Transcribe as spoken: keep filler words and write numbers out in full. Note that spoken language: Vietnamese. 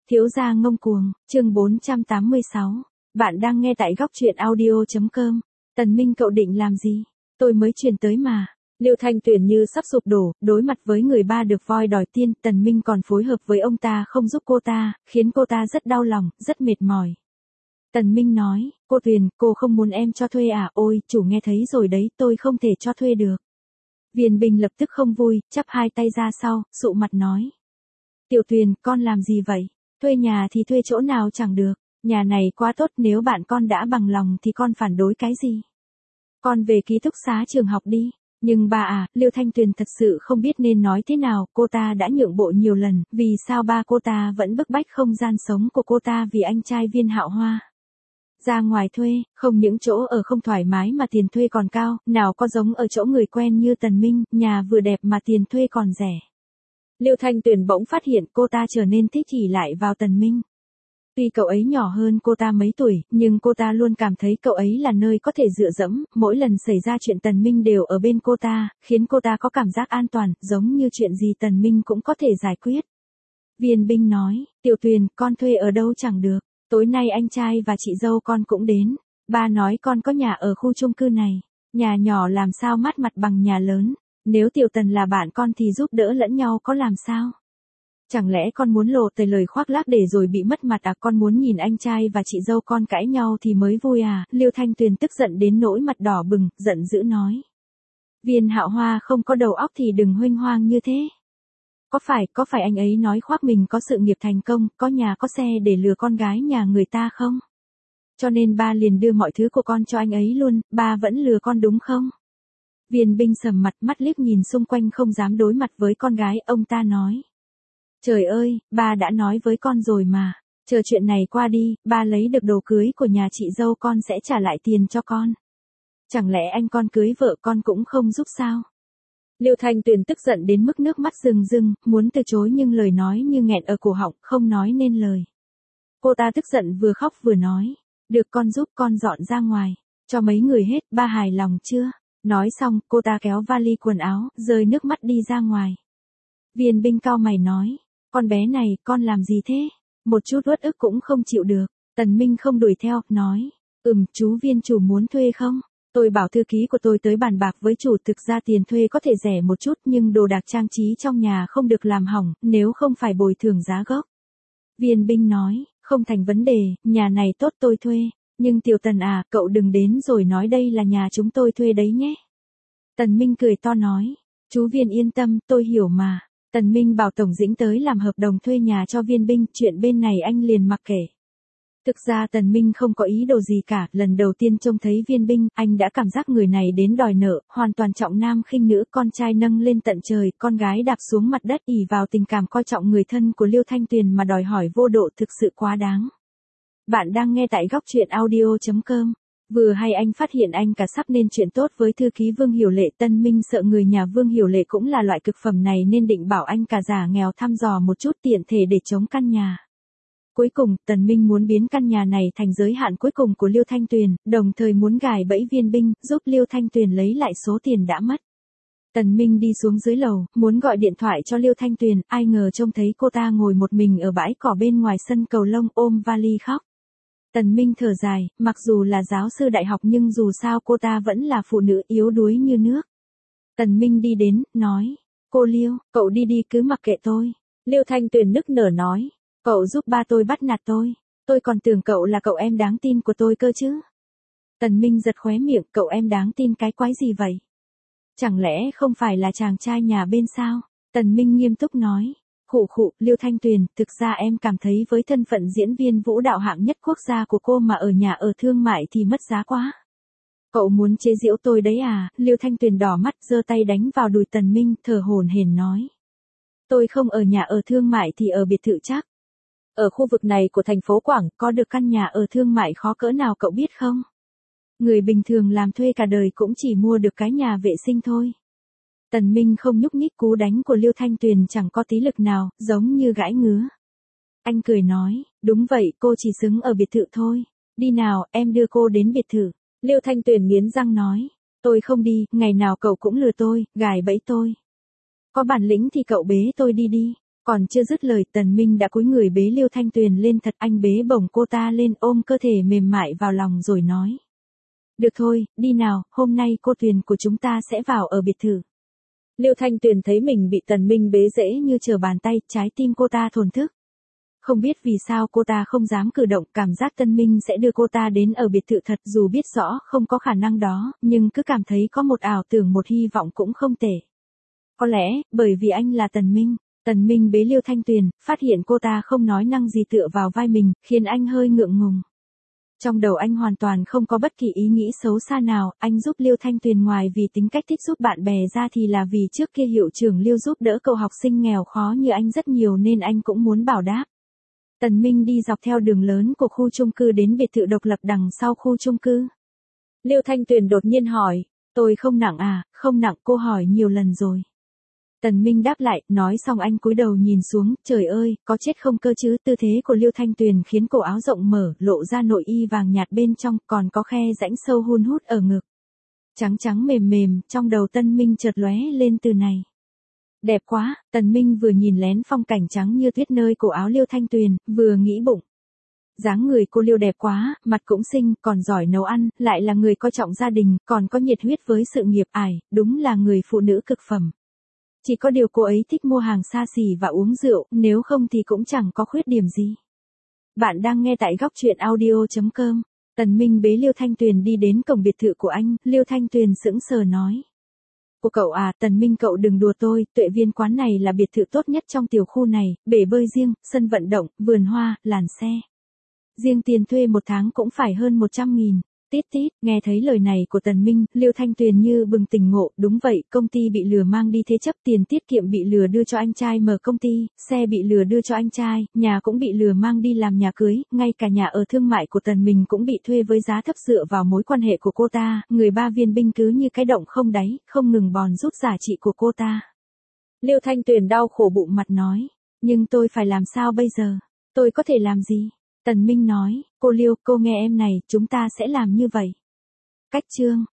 Thiếu gia ngông cuồng, chương bốn trăm tám mươi sáu. Bạn đang nghe tại góc truyện audio.com. Tần Minh cậu định làm gì? Tôi mới truyền tới mà. Liêu Thanh Tuyền như sắp sụp đổ, đối mặt với người ba được voi đòi tiên, Tần Minh còn phối hợp với ông ta không giúp cô ta, khiến cô ta rất đau lòng, rất mệt mỏi. Tần Minh nói, cô Tuyền, cô không muốn em cho thuê à? Ôi, chủ nghe thấy rồi đấy, tôi không thể cho thuê được. Viên Bình lập tức không vui, chắp hai tay ra sau, sụ mặt nói. Tiểu Tuyền, con làm gì vậy? Thuê nhà thì thuê chỗ nào chẳng được, nhà này quá tốt, nếu bạn con đã bằng lòng thì con phản đối cái gì? Con về ký túc xá trường học đi. Nhưng bà à, Liêu Thanh Tuyền thật sự không biết nên nói thế nào, cô ta đã nhượng bộ nhiều lần, vì sao ba cô ta vẫn bức bách không gian sống của cô ta vì anh trai Viên Hạo Hoa. Ra ngoài thuê, không những chỗ ở không thoải mái mà tiền thuê còn cao, nào có giống ở chỗ người quen như Tần Minh, nhà vừa đẹp mà tiền thuê còn rẻ. Liêu Thanh Tuyền bỗng phát hiện cô ta trở nên thích ỷ lại vào Tần Minh. Tuy cậu ấy nhỏ hơn cô ta mấy tuổi, nhưng cô ta luôn cảm thấy cậu ấy là nơi có thể dựa dẫm, mỗi lần xảy ra chuyện Tần Minh đều ở bên cô ta, khiến cô ta có cảm giác an toàn, giống như chuyện gì Tần Minh cũng có thể giải quyết. Viên Binh nói, Tiểu Tuyền, con thuê ở đâu chẳng được, tối nay anh trai và chị dâu con cũng đến, ba nói con có nhà ở khu chung cư này, nhà nhỏ làm sao mát mặt bằng nhà lớn, nếu Tiểu Tần là bạn con thì giúp đỡ lẫn nhau có làm sao? Chẳng lẽ con muốn lộ tề lời khoác lác để rồi bị mất mặt à? Con muốn nhìn anh trai và chị dâu con cãi nhau thì mới vui à? Liêu Thanh Tuyền tức giận đến nỗi mặt đỏ bừng, giận dữ nói. Viên Hạo Hoa không có đầu óc thì đừng huênh hoang như thế. Có phải, có phải anh ấy nói khoác mình có sự nghiệp thành công, có nhà có xe để lừa con gái nhà người ta không? Cho nên ba liền đưa mọi thứ của con cho anh ấy luôn, ba vẫn lừa con đúng không? Viên Binh sầm mặt, mắt liếc nhìn xung quanh không dám đối mặt với con gái, ông ta nói. Trời ơi, ba đã nói với con rồi mà, chờ chuyện này qua đi, ba lấy được đồ cưới của nhà chị dâu con sẽ trả lại tiền cho con. Chẳng lẽ anh con cưới vợ con cũng không giúp sao? Liêu Thanh Tuyền tức giận đến mức nước mắt rưng rưng, muốn từ chối nhưng lời nói như nghẹn ở cổ họng, không nói nên lời. Cô ta tức giận vừa khóc vừa nói, được con giúp con dọn ra ngoài, cho mấy người hết, ba hài lòng chưa? Nói xong, cô ta kéo vali quần áo, rơi nước mắt đi ra ngoài. Viên Binh cau mày nói. Con bé này, con làm gì thế? Một chút uất ức cũng không chịu được. Tần Minh không đuổi theo, nói. Ừm, chú Viên chủ muốn thuê không? Tôi bảo thư ký của tôi tới bàn bạc với chủ, thực ra tiền thuê có thể rẻ một chút nhưng đồ đạc trang trí trong nhà không được làm hỏng, nếu không phải bồi thường giá gốc. Viên Binh nói, không thành vấn đề, nhà này tốt tôi thuê. Nhưng Tiểu Tần à, cậu đừng đến rồi nói đây là nhà chúng tôi thuê đấy nhé. Tần Minh cười to nói. Chú Viên yên tâm, tôi hiểu mà. Tần Minh bảo Tổng Dĩnh tới làm hợp đồng thuê nhà cho Viên Binh, chuyện bên này anh liền mặc kệ. Thực ra Tần Minh không có ý đồ gì cả, lần đầu tiên trông thấy Viên Binh, anh đã cảm giác người này đến đòi nợ, hoàn toàn trọng nam khinh nữ, con trai nâng lên tận trời, con gái đạp xuống mặt đất, ỷ vào tình cảm coi trọng người thân của Liêu Thanh Tuyền mà đòi hỏi vô độ, thực sự quá đáng. Bạn đang nghe tại góc truyện audio.com. Vừa hay anh phát hiện anh cả sắp nên chuyện tốt với thư ký Vương Hiểu Lệ, Tân Minh sợ người nhà Vương Hiểu Lệ cũng là loại cực phẩm này nên định bảo anh cả giả nghèo thăm dò một chút tiện thể để chống căn nhà. Cuối cùng, Tần Minh muốn biến căn nhà này thành giới hạn cuối cùng của Liêu Thanh Tuyền, đồng thời muốn gài bẫy Viên Binh, giúp Liêu Thanh Tuyền lấy lại số tiền đã mất. Tần Minh đi xuống dưới lầu, muốn gọi điện thoại cho Liêu Thanh Tuyền, ai ngờ trông thấy cô ta ngồi một mình ở bãi cỏ bên ngoài sân cầu lông ôm vali khóc. Tần Minh thở dài, mặc dù là giáo sư đại học nhưng dù sao cô ta vẫn là phụ nữ yếu đuối như nước. Tần Minh đi đến, nói, cô Liêu, cậu đi đi cứ mặc kệ tôi. Liêu Thanh Tuyền nức nở nói, cậu giúp ba tôi bắt nạt tôi, tôi còn tưởng cậu là cậu em đáng tin của tôi cơ chứ. Tần Minh giật khóe miệng, cậu em đáng tin cái quái gì vậy? Chẳng lẽ không phải là chàng trai nhà bên sao? Tần Minh nghiêm túc nói. Khụ khụ, Liêu Thanh Tuyền, thực ra em cảm thấy với thân phận diễn viên vũ đạo hạng nhất quốc gia của cô mà ở nhà ở thương mại thì mất giá quá. Cậu muốn chế giễu tôi đấy à? Liêu Thanh Tuyền đỏ mắt giơ tay đánh vào đùi Tần Minh, thở hổn hển nói. Tôi không ở nhà ở thương mại thì ở biệt thự chắc. Ở khu vực này của thành phố Quảng, có được căn nhà ở thương mại khó cỡ nào cậu biết không? Người bình thường làm thuê cả đời cũng chỉ mua được cái nhà vệ sinh thôi. Tần Minh không nhúc nhích, cú đánh của Liêu Thanh Tuyền chẳng có tí lực nào, giống như gãi ngứa. Anh cười nói, đúng vậy, cô chỉ xứng ở biệt thự thôi. Đi nào, em đưa cô đến biệt thự. Liêu Thanh Tuyền nghiến răng nói, tôi không đi, ngày nào cậu cũng lừa tôi, gài bẫy tôi. Có bản lĩnh thì cậu bế tôi đi đi, Còn chưa dứt lời Tần Minh đã cúi người bế Liêu Thanh Tuyền lên thật, anh bế bổng cô ta lên ôm cơ thể mềm mại vào lòng rồi nói. Được thôi, đi nào, hôm nay cô Tuyền của chúng ta sẽ vào ở biệt thự. Liêu Thanh Tuyền thấy mình bị Tần Minh bế dễ như trở bàn tay, trái tim cô ta thổn thức. Không biết vì sao cô ta không dám cử động, cảm giác Tần Minh sẽ đưa cô ta đến ở biệt thự thật, dù biết rõ không có khả năng đó, nhưng cứ cảm thấy có một ảo tưởng, một hy vọng cũng không tệ. Có lẽ, bởi vì anh là Tần Minh. Tần Minh bế Liêu Thanh Tuyền, phát hiện cô ta không nói năng gì tựa vào vai mình, khiến anh hơi ngượng ngùng. Trong đầu anh hoàn toàn không có bất kỳ ý nghĩ xấu xa nào, anh giúp Liêu Thanh Tuyền ngoài vì tính cách thích giúp bạn bè ra thì là vì trước kia hiệu trưởng Liêu giúp đỡ cậu học sinh nghèo khó như anh rất nhiều nên anh cũng muốn bảo đáp. Tần Minh đi dọc theo đường lớn của khu chung cư đến biệt thự độc lập đằng sau khu chung cư. Liêu Thanh Tuyền đột nhiên hỏi, tôi không nặng à, không nặng, cô hỏi nhiều lần rồi. Tần Minh đáp lại, nói xong anh cúi đầu nhìn xuống, trời ơi, có chết không cơ chứ, tư thế của Liêu Thanh Tuyền khiến cổ áo rộng mở, lộ ra nội y vàng nhạt bên trong, còn có khe rãnh sâu hun hút ở ngực. Trắng trắng mềm mềm, trong đầu Tần Minh chợt lóe lên từ này. Đẹp quá, Tần Minh vừa nhìn lén phong cảnh trắng như tuyết nơi cổ áo Liêu Thanh Tuyền, vừa nghĩ bụng. Dáng người cô Liêu đẹp quá, mặt cũng xinh, còn giỏi nấu ăn, lại là người coi trọng gia đình, còn có nhiệt huyết với sự nghiệp ải, đúng là người phụ nữ cực phẩm. Chỉ có điều cô ấy thích mua hàng xa xỉ và uống rượu, nếu không thì cũng chẳng có khuyết điểm gì. Bạn đang nghe tại góc truyện audio chấm com. Tần Minh bế Liêu Thanh Tuyền đi đến cổng biệt thự của anh, Liêu Thanh Tuyền sững sờ nói. Của cậu à, Tần Minh cậu đừng đùa tôi, Tuệ Viên quán này là biệt thự tốt nhất trong tiểu khu này, bể bơi riêng, sân vận động, vườn hoa, làn xe. Riêng tiền thuê một tháng cũng phải hơn một trăm nghìn. Tít tít, nghe thấy lời này của Tần Minh, Liêu Thanh Tuyền như bừng tỉnh ngộ, đúng vậy, công ty bị lừa mang đi thế chấp, tiền tiết kiệm bị lừa đưa cho anh trai mở công ty, xe bị lừa đưa cho anh trai, nhà cũng bị lừa mang đi làm nhà cưới, ngay cả nhà ở thương mại của Tần Minh cũng bị thuê với giá thấp dựa vào mối quan hệ của cô ta, người ba viên binh cứ như cái động không đáy, không ngừng bòn rút giá trị của cô ta. Liêu Thanh Tuyền đau khổ bụng mặt nói, nhưng tôi phải làm sao bây giờ? Tôi có thể làm gì? Tần Minh nói, cô Liêu, cô nghe em này, chúng ta sẽ làm như vậy. Cách chương,